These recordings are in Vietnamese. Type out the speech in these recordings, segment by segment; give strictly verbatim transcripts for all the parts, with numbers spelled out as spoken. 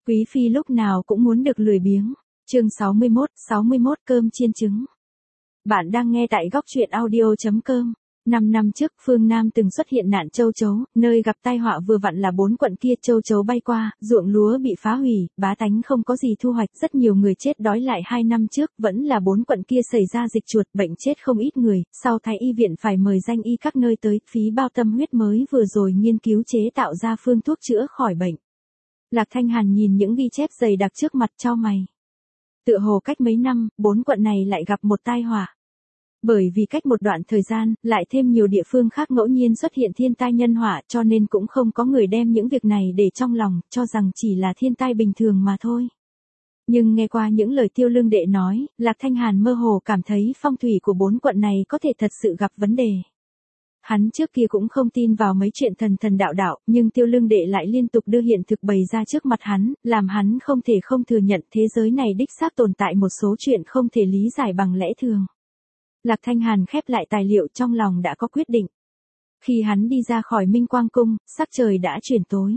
Quý phi lúc nào cũng muốn được lười biếng. Chương sáu mươi mốt, sáu mươi mốt cơm chiên trứng. Bạn đang nghe tại góc truyện audio chấm com. Năm năm trước, phương Nam từng xuất hiện nạn châu chấu, nơi gặp tai họa vừa vặn là bốn quận kia châu chấu bay qua, ruộng lúa bị phá hủy, bá tánh không có gì thu hoạch, rất nhiều người chết đói lại hai năm trước, vẫn là bốn quận kia xảy ra dịch chuột, bệnh chết không ít người, sau Thái y viện phải mời danh y các nơi tới, phí bao tâm huyết mới vừa rồi nghiên cứu chế tạo ra phương thuốc chữa khỏi bệnh. Lạc Thanh Hàn nhìn những ghi chép dày đặc trước mặt chau mày. Tựa hồ cách mấy năm, bốn quận này lại gặp một tai họa. Bởi vì cách một đoạn thời gian, lại thêm nhiều địa phương khác ngẫu nhiên xuất hiện thiên tai nhân họa cho nên cũng không có người đem những việc này để trong lòng, cho rằng chỉ là thiên tai bình thường mà thôi. Nhưng nghe qua những lời Tiêu Lương Đệ nói, Lạc Thanh Hàn mơ hồ cảm thấy phong thủy của bốn quận này có thể thật sự gặp vấn đề. Hắn trước kia cũng không tin vào mấy chuyện thần thần đạo đạo, nhưng Tiêu Lương Đệ lại liên tục đưa hiện thực bày ra trước mặt hắn, làm hắn không thể không thừa nhận thế giới này đích xác tồn tại một số chuyện không thể lý giải bằng lẽ thường. Lạc Thanh Hàn khép lại tài liệu trong lòng đã có quyết định. Khi hắn đi ra khỏi Minh Quang Cung, sắc trời đã chuyển tối.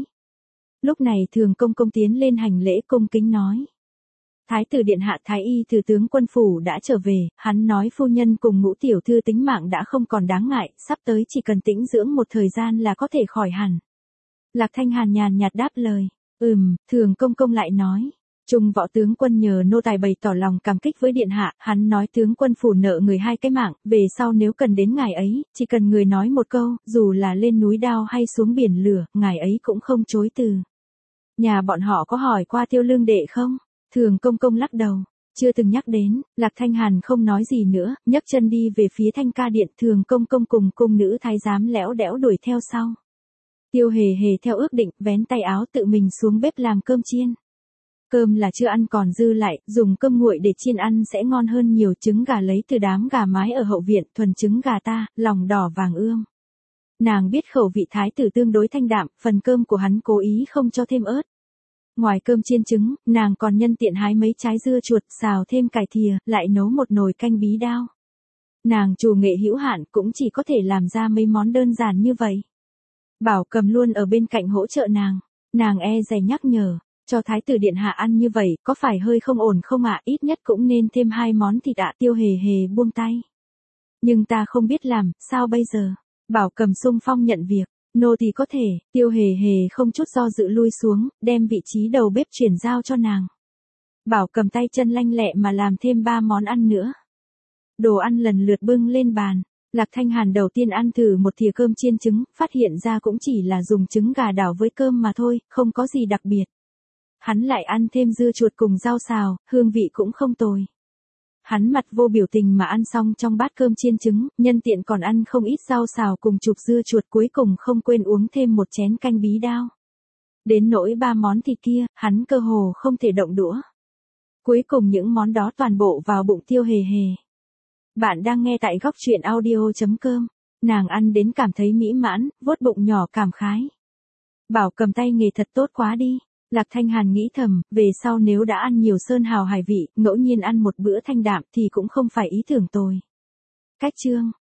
Lúc này Thường Công Công tiến lên hành lễ cung kính nói. Thái tử điện hạ Thái y thừa tướng quân phủ đã trở về, hắn nói phu nhân cùng Ngũ tiểu thư tính mạng đã không còn đáng ngại, sắp tới chỉ cần tĩnh dưỡng một thời gian là có thể khỏi hẳn. Lạc Thanh Hàn nhàn nhạt đáp lời, ừm, Thường Công Công lại nói. Trung võ tướng quân nhờ nô tài bày tỏ lòng cảm kích với điện hạ, hắn nói tướng quân phủ nợ người hai cái mạng, về sau nếu cần đến ngài ấy, chỉ cần người nói một câu, dù là lên núi đao hay xuống biển lửa, ngài ấy cũng không chối từ. Nhà bọn họ có hỏi qua Tiêu Lương Đệ không? Thường Công Công lắc đầu, chưa từng nhắc đến. Lạc Thanh Hàn không nói gì nữa, nhấc chân đi về phía Thanh Ca điện. Thường Công Công cùng cung nữ thái giám lẽo đẽo đuổi theo sau. Tiêu Hề Hề theo ước định, vén tay áo tự mình xuống bếp làm cơm chiên. Cơm là chưa ăn còn dư lại, dùng cơm nguội để chiên ăn sẽ ngon hơn nhiều. Trứng gà lấy từ đám gà mái ở hậu viện, thuần trứng gà ta, lòng đỏ vàng ươm. Nàng biết khẩu vị thái tử tương đối thanh đạm, phần cơm của hắn cố ý không cho thêm ớt. Ngoài cơm chiên trứng, nàng còn nhân tiện hái mấy trái dưa chuột, xào thêm cải thìa, lại nấu một nồi canh bí đao. Nàng chủ nghệ hữu hạn cũng chỉ có thể làm ra mấy món đơn giản như vậy. Bảo Cầm luôn ở bên cạnh hỗ trợ nàng, nàng e dè nhắc nhở. Cho thái tử điện hạ ăn như vậy, có phải hơi không ổn không ạ? Ít nhất cũng nên thêm hai món thịt ạ. Tiêu Hề Hề buông tay. Nhưng ta không biết làm, sao bây giờ? Bảo Cầm xung phong nhận việc. Nô thì có thể. Tiêu Hề Hề không chút do dự lui xuống, đem vị trí đầu bếp chuyển giao cho nàng. Bảo Cầm tay chân lanh lẹ mà làm thêm ba món ăn nữa. Đồ ăn lần lượt bưng lên bàn. Lạc Thanh Hàn đầu tiên ăn thử một thìa cơm chiên trứng, phát hiện ra cũng chỉ là dùng trứng gà đảo với cơm mà thôi, không có gì đặc biệt. Hắn lại ăn thêm dưa chuột cùng rau xào, hương vị cũng không tồi. Hắn mặt vô biểu tình mà ăn xong trong bát cơm chiên trứng, nhân tiện còn ăn không ít rau xào cùng chục dưa chuột, cuối cùng không quên uống thêm một chén canh bí đao. Đến nỗi ba món thịt kia, hắn cơ hồ không thể động đũa. Cuối cùng những món đó toàn bộ vào bụng Tiêu Hề Hề. Bạn đang nghe tại góc truyện audio chấm com. Nàng ăn đến cảm thấy mỹ mãn, vuốt bụng nhỏ cảm khái. Bảo Cầm tay nghề thật tốt quá đi. Lạc Thanh Hàn nghĩ thầm, về sau nếu đã ăn nhiều sơn hào hải vị, ngẫu nhiên ăn một bữa thanh đạm thì cũng không phải ý tưởng tồi. Cách chương